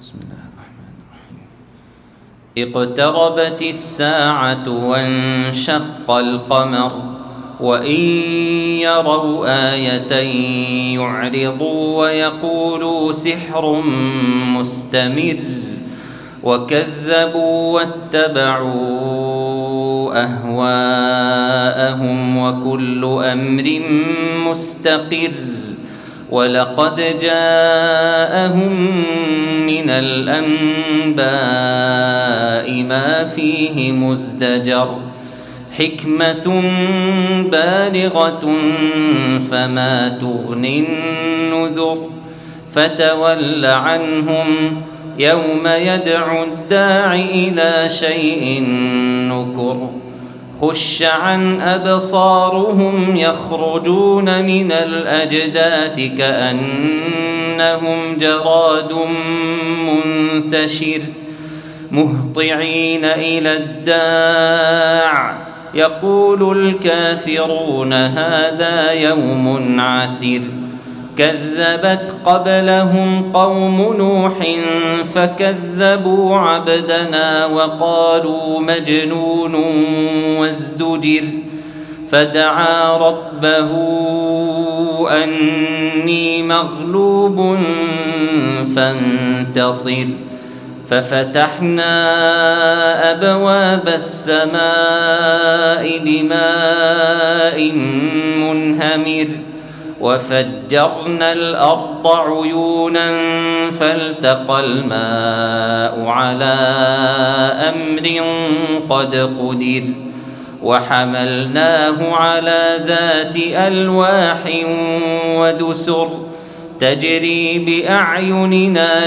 بسم الله الرحمن الرحيم. اقتربت الساعة وانشق القمر وإن يروا آية يعرضوا ويقولوا سحر مستمر وكذبوا واتبعوا أهواءهم وكل أمر مستقر ولقد جاءهم من الأنباء ما فيه مزدجر حكمة بالغة فما تغني النذر فتول عنهم يوم يدعو الداع إلى شيء نكر خش عن أبصارهم يخرجون من الأجداث كأنهم جراد منتشر مهطعين إلى الداع يقول الكافرون هذا يوم عسر كذبت قبلهم قوم نوح فكذبوا عبدنا وقالوا مجنون وازدجر فدعا ربه أني مغلوب فانتصر ففتحنا أبواب السماء بماء منهمر وفجرنا الأرض عيونا فالتقى الماء على أمر قد قدر وحملناه على ذات ألواح ودسر تجري بأعيننا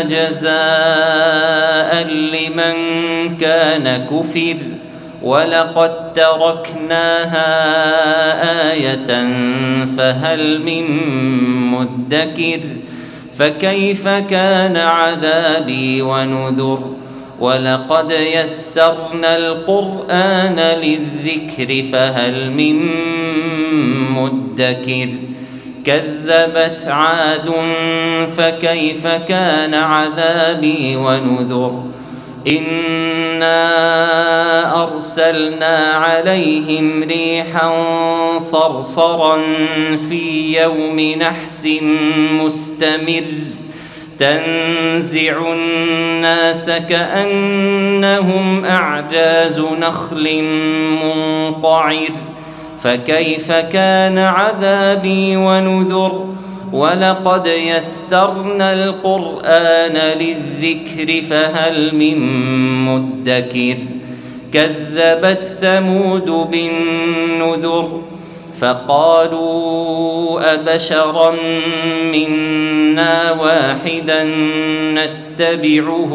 جزاء لمن كان كفر ولقد تركناها آية فهل من مدكر فكيف كان عذابي ونذر ولقد يسرنا القرآن للذكر فهل من مدكر كذبت عاد فكيف كان عذابي ونذر إنا أرسلنا عليهم ريحا صرصرا في يوم نحس مستمر تنزع الناس كأنهم أعجاز نخل منقعر فكيف كان عذابي ونذر ولقد يسرنا القرآن للذكر فهل من مدكر كذبت ثمود بالنذر فقالوا أبشرا منا واحدا نتبعه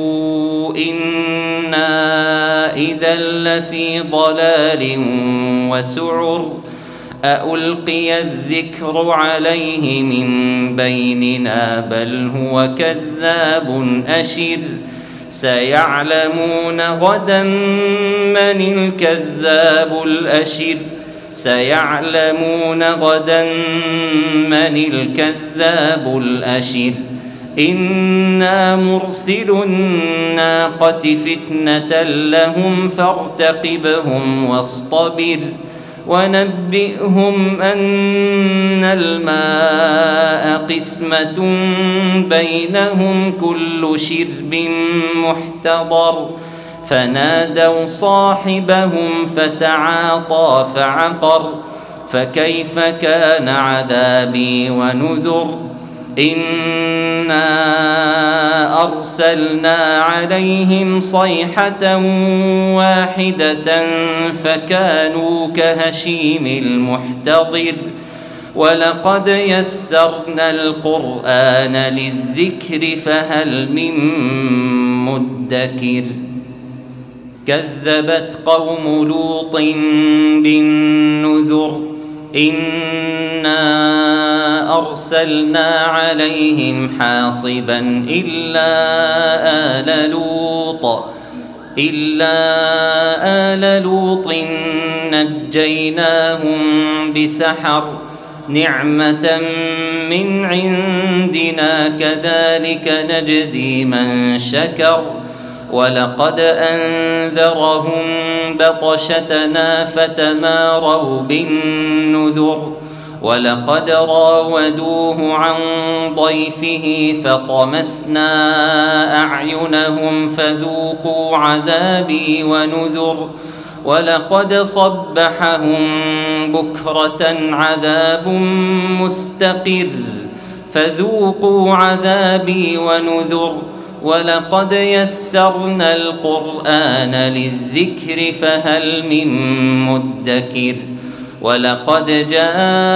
إنا إذا لفي ضلال وسعر أألقي الذكر عليه من بيننا بل هو كذاب أشر سيعلمون غدا من الكذاب الأشر سيعلمون غدا من الكذاب الأشر إنا مرسل الناقة فتنة لهم فارتقبهم واصطبر ونبئهم أن الماء قسمة بينهم كل شرب محتضر فنادوا صاحبهم فتعاطى فعقر فكيف كان عذابي ونذر إنا أرسلنا عليهم صيحة واحدة فكانوا كهشيم المحتضر ولقد يسرنا القرآن للذكر فهل من مدكر كذبت قوم لوط بالنذر إنا أرسلنا عليهم حاصبا إلا آل لوط نجيناهم بسحر نعمة من عندنا كذلك نجزي من شكر ولقد أنذرهم بطشتنا فتماروا بالنذر ولقد راودوه عن ضيفه فطمسنا أعينهم فذوقوا عذابي ونذر ولقد صبحهم بكرة عذاب مستقر فذوقوا عذابي ونذر ولقد يسرنا القرآن للذكر فهل من مدكر ولقد جاء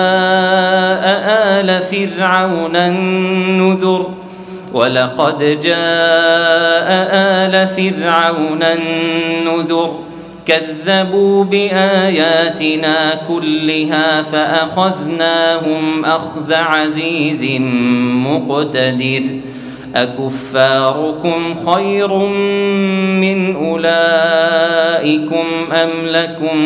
آل فرعون النذر ولقد جاء آل فرعون النذر كذبوا بآياتنا كلها فأخذناهم أخذ عزيز مقتدر أكفاركم خير من أولئكم أم لكم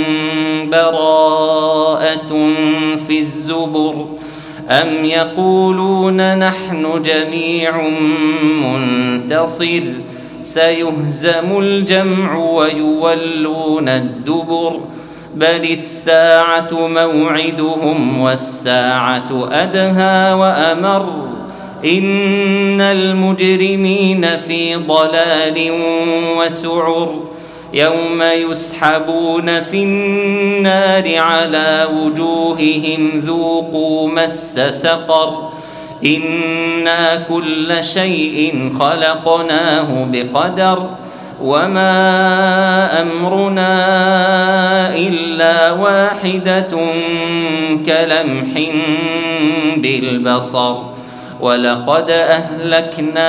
براءة في الزبر أم يقولون نحن جميع منتصر سيهزم الجمع ويولون الدبر بل الساعة موعدهم والساعة أدهى وأمر إن المجرمين في ضلال وسعر يوم يسحبون في النار على وجوههم ذوقوا مس سقر إنا كل شيء خلقناه بقدر وما أمرنا إلا واحدة كلمح بالبصر ولقد أهلكنا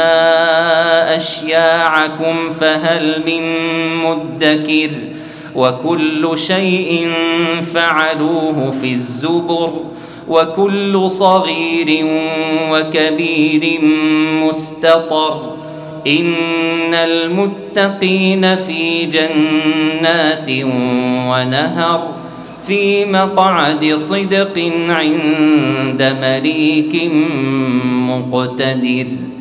أشياعكم فهل من مدكر وكل شيء فعلوه في الزبر وكل صغير وكبير مستطر إن المتقين في جنات ونهر في مقعد صدق عند مليك مقتدر.